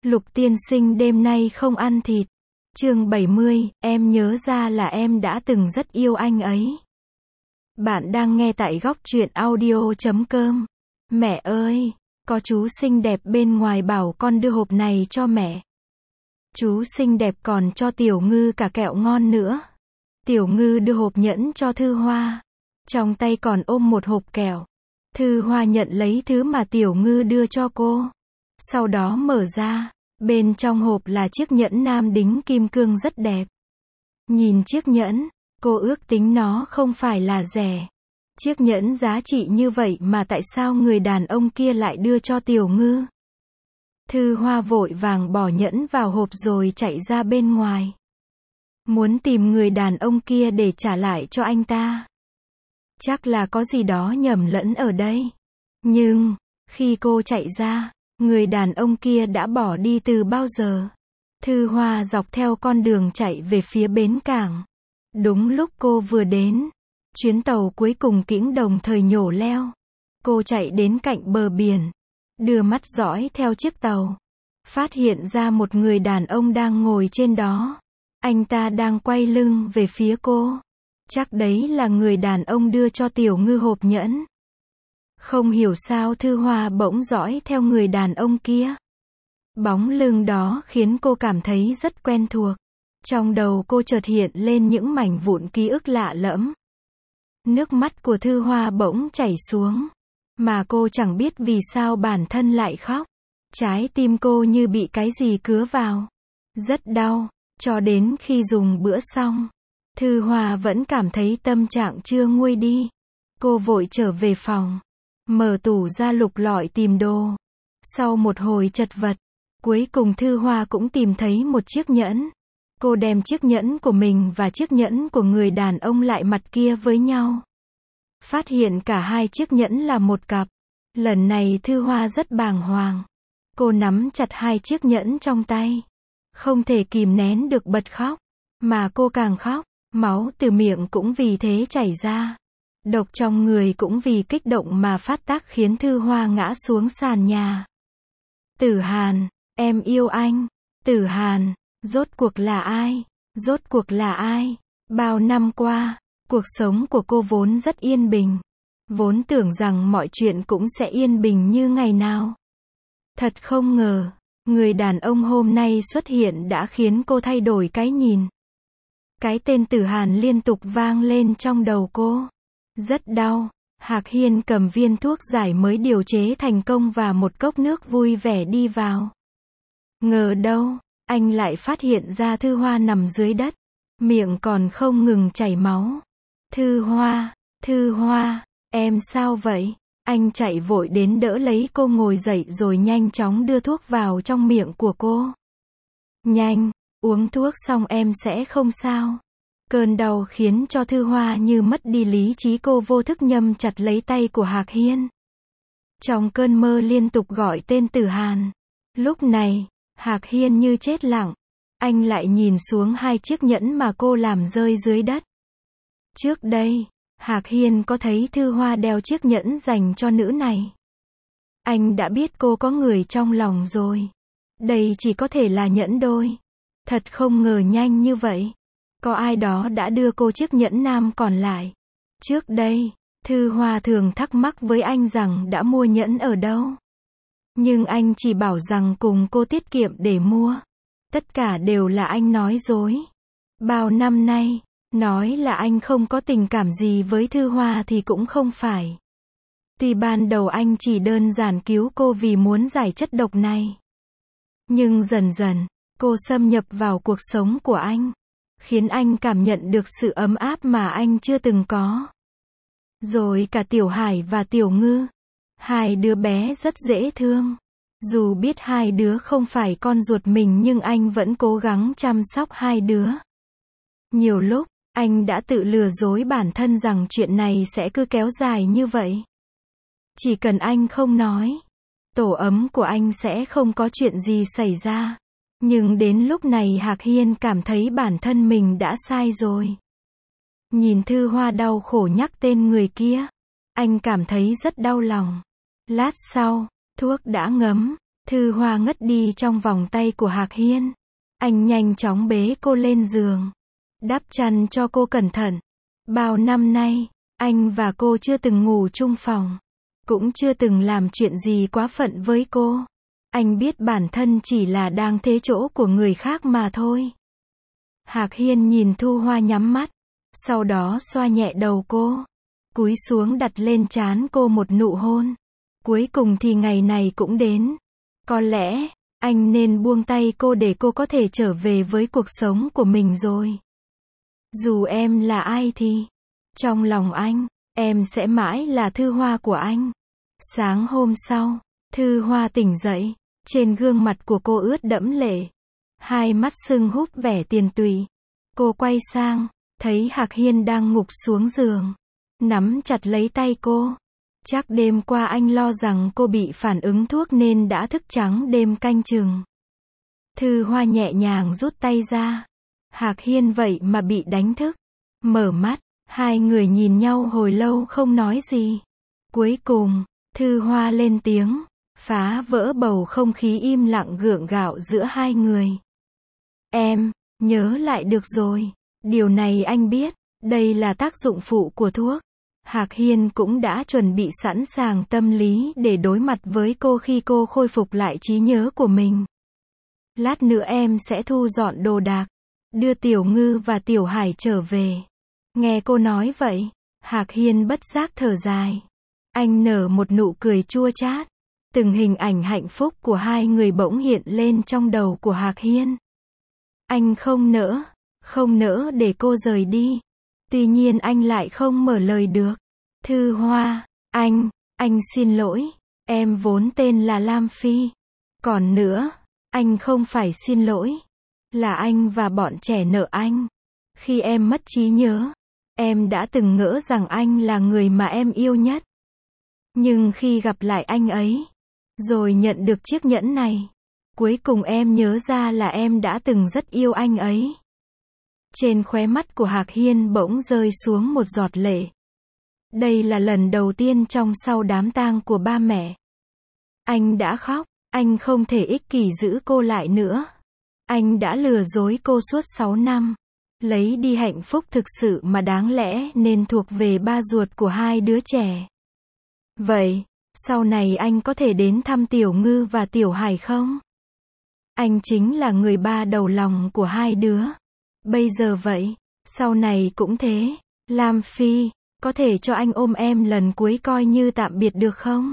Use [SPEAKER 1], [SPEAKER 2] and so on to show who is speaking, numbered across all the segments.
[SPEAKER 1] Lục tiên sinh đêm nay không ăn thịt. Chương 70, em nhớ ra là em đã từng rất yêu anh ấy. Bạn đang nghe tại góc truyện audio.com. Mẹ ơi, có chú xinh đẹp bên ngoài bảo con đưa hộp này cho mẹ. Chú xinh đẹp còn cho Tiểu Ngư cả kẹo ngon nữa. Tiểu Ngư đưa hộp nhẫn cho Thư Hoa. Trong tay còn ôm một hộp kẹo. Thư Hoa nhận lấy thứ mà Tiểu Ngư đưa cho cô. Sau đó mở ra. Bên trong hộp là chiếc nhẫn nam đính kim cương rất đẹp. Nhìn chiếc nhẫn, cô ước tính nó không phải là rẻ. Chiếc nhẫn giá trị như vậy mà tại sao người đàn ông kia lại đưa cho Tiểu Ngư? Thư Hoa vội vàng bỏ nhẫn vào hộp rồi chạy ra bên ngoài. Muốn tìm người đàn ông kia để trả lại cho anh ta. Chắc là có gì đó nhầm lẫn ở đây. Nhưng, khi cô chạy ra, người đàn ông kia đã bỏ đi từ bao giờ. Thư Hoa dọc theo con đường chạy về phía bến cảng. Đúng lúc cô vừa đến, chuyến tàu cuối cùng cũng đồng thời nhổ leo. Cô chạy đến cạnh bờ biển, đưa mắt dõi theo chiếc tàu. Phát hiện ra một người đàn ông đang ngồi trên đó. Anh ta đang quay lưng về phía cô. Chắc đấy là người đàn ông đưa cho Tiểu Ngư hộp nhẫn. Không hiểu sao Thư Hoa bỗng dõi theo người đàn ông kia. Bóng lưng đó khiến cô cảm thấy rất quen thuộc. Trong đầu cô chợt hiện lên những mảnh vụn ký ức lạ lẫm. Nước mắt của Thư Hoa bỗng chảy xuống. Mà cô chẳng biết vì sao bản thân lại khóc. Trái tim cô như bị cái gì cứa vào. Rất đau, cho đến khi dùng bữa xong. Thư Hoa vẫn cảm thấy tâm trạng chưa nguôi đi. Cô vội trở về phòng. Mở tủ ra lục lọi tìm đồ. Sau một hồi chật vật, cuối cùng Thư Hoa cũng tìm thấy một chiếc nhẫn. Cô đem chiếc nhẫn của mình và chiếc nhẫn của người đàn ông lại mặt kia với nhau. Phát hiện cả hai chiếc nhẫn là một cặp. Lần này Thư Hoa rất bàng hoàng. Cô nắm chặt hai chiếc nhẫn trong tay. Không thể kìm nén được bật khóc. Mà cô càng khóc, máu từ miệng cũng vì thế chảy ra. Độc trong người cũng vì kích động mà phát tác khiến Thư Hoa ngã xuống sàn nhà. Tử Hàn, em yêu anh. Tử Hàn, rốt cuộc là ai? Rốt cuộc là ai? Bao năm qua, cuộc sống của cô vốn rất yên bình. Vốn tưởng rằng mọi chuyện cũng sẽ yên bình như ngày nào. Thật không ngờ, người đàn ông hôm nay xuất hiện đã khiến cô thay đổi cái nhìn. Cái tên Tử Hàn liên tục vang lên trong đầu cô. Rất đau. Hạc Hiên cầm viên thuốc giải mới điều chế thành công và một cốc nước vui vẻ đi vào. Ngờ đâu, anh lại phát hiện ra Thư Hoa nằm dưới đất. Miệng còn không ngừng chảy máu. Thư Hoa, em sao vậy? Anh chạy vội đến đỡ lấy cô ngồi dậy rồi nhanh chóng đưa thuốc vào trong miệng của cô. Nhanh, uống thuốc xong em sẽ không sao. Cơn đau khiến cho Thư Hoa như mất đi lý trí, cô vô thức nhâm chặt lấy tay của Hạc Hiên. Trong cơn mơ liên tục gọi tên Tử Hàn. Lúc này, Hạc Hiên như chết lặng. Anh lại nhìn xuống hai chiếc nhẫn mà cô làm rơi dưới đất. Trước đây, Hạc Hiên có thấy Thư Hoa đeo chiếc nhẫn dành cho nữ này. Anh đã biết cô có người trong lòng rồi. Đây chỉ có thể là nhẫn đôi. Thật không ngờ nhanh như vậy. Có ai đó đã đưa cô chiếc nhẫn nam còn lại. Trước đây, Thư Hoa thường thắc mắc với anh rằng đã mua nhẫn ở đâu. Nhưng anh chỉ bảo rằng cùng cô tiết kiệm để mua. Tất cả đều là anh nói dối. Bao năm nay, nói là anh không có tình cảm gì với Thư Hoa thì cũng không phải. Tuy ban đầu anh chỉ đơn giản cứu cô vì muốn giải chất độc này. Nhưng dần dần, cô xâm nhập vào cuộc sống của anh. Khiến anh cảm nhận được sự ấm áp mà anh chưa từng có. Rồi cả Tiểu Hải và Tiểu Ngư. Hai đứa bé rất dễ thương. Dù biết hai đứa không phải con ruột mình nhưng anh vẫn cố gắng chăm sóc hai đứa. Nhiều lúc, anh đã tự lừa dối bản thân rằng chuyện này sẽ cứ kéo dài như vậy. Chỉ cần anh không nói, tổ ấm của anh sẽ không có chuyện gì xảy ra. Nhưng đến lúc này Hạc Hiên cảm thấy bản thân mình đã sai rồi. Nhìn Thư Hoa đau khổ nhắc tên người kia, anh cảm thấy rất đau lòng. Lát sau, thuốc đã ngấm, Thư Hoa ngất đi trong vòng tay của Hạc Hiên. Anh nhanh chóng bế cô lên giường, đắp chăn cho cô cẩn thận. Bao năm nay, anh và cô chưa từng ngủ chung phòng, cũng chưa từng làm chuyện gì quá phận với cô. Anh biết bản thân chỉ là đang thế chỗ của người khác mà thôi. Hạc Hiên nhìn Thu Hoa nhắm mắt, sau đó xoa nhẹ đầu cô, cúi xuống đặt lên trán cô một nụ hôn. Cuối cùng thì ngày này cũng đến. Có lẽ, anh nên buông tay cô để cô có thể trở về với cuộc sống của mình rồi. Dù em là ai thì, trong lòng anh, em sẽ mãi là Thư Hoa của anh. Sáng hôm sau, Thư Hoa tỉnh dậy, trên gương mặt của cô ướt đẫm lệ, hai mắt sưng húp vẻ tiền tùy. Cô quay sang, thấy Hạc Hiên đang ngục xuống giường, nắm chặt lấy tay cô. Chắc đêm qua anh lo rằng cô bị phản ứng thuốc nên đã thức trắng đêm canh chừng. Thư Hoa nhẹ nhàng rút tay ra. Hạc Hiên vậy mà bị đánh thức. Mở mắt, hai người nhìn nhau hồi lâu không nói gì. Cuối cùng, Thư Hoa lên tiếng, phá vỡ bầu không khí im lặng gượng gạo giữa hai người. Em, nhớ lại được rồi. Điều này anh biết, đây là tác dụng phụ của thuốc. Hạc Hiên cũng đã chuẩn bị sẵn sàng tâm lý để đối mặt với cô khi cô khôi phục lại trí nhớ của mình. Lát nữa em sẽ thu dọn đồ đạc, đưa Tiểu Ngư và Tiểu Hải trở về. Nghe cô nói vậy, Hạc Hiên bất giác thở dài. Anh nở một nụ cười chua chát. Từng hình ảnh hạnh phúc của hai người bỗng hiện lên trong đầu của Hạc Hiên. Anh không nỡ để cô rời đi. Tuy nhiên anh lại không mở lời được. Thư Hoa, anh xin lỗi, em vốn tên là Lam Phi. Còn nữa, anh không phải xin lỗi, là anh và bọn trẻ nợ anh. Khi em mất trí nhớ, em đã từng ngỡ rằng anh là người mà em yêu nhất. Nhưng khi gặp lại anh ấy, rồi nhận được chiếc nhẫn này, cuối cùng em nhớ ra là em đã từng rất yêu anh ấy. Trên khóe mắt của Hạc Hiên bỗng rơi xuống một giọt lệ. Đây là lần đầu tiên trong sau đám tang của ba mẹ. Anh đã khóc, anh không thể ích kỷ giữ cô lại nữa. Anh đã lừa dối cô suốt 6 năm, lấy đi hạnh phúc thực sự mà đáng lẽ nên thuộc về ba ruột của hai đứa trẻ. Vậy, sau này anh có thể đến thăm Tiểu Ngư và Tiểu Hải không? Anh chính là người ba đầu lòng của hai đứa. Bây giờ vậy, sau này cũng thế. Lam Phi, có thể cho anh ôm em lần cuối coi như tạm biệt được không?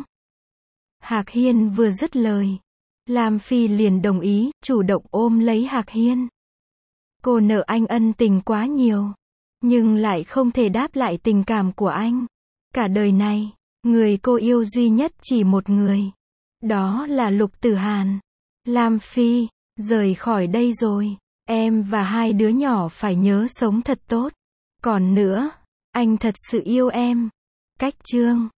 [SPEAKER 1] Hạc Hiên vừa dứt lời, Lam Phi liền đồng ý, chủ động ôm lấy Hạc Hiên. Cô nợ anh ân tình quá nhiều, nhưng lại không thể đáp lại tình cảm của anh. Cả đời này, người cô yêu duy nhất chỉ một người. Đó là Lục Tử Hàn. Lam Phi, rời khỏi đây rồi. Em và hai đứa nhỏ phải nhớ sống thật tốt. Còn nữa, anh thật sự yêu em. Cách chương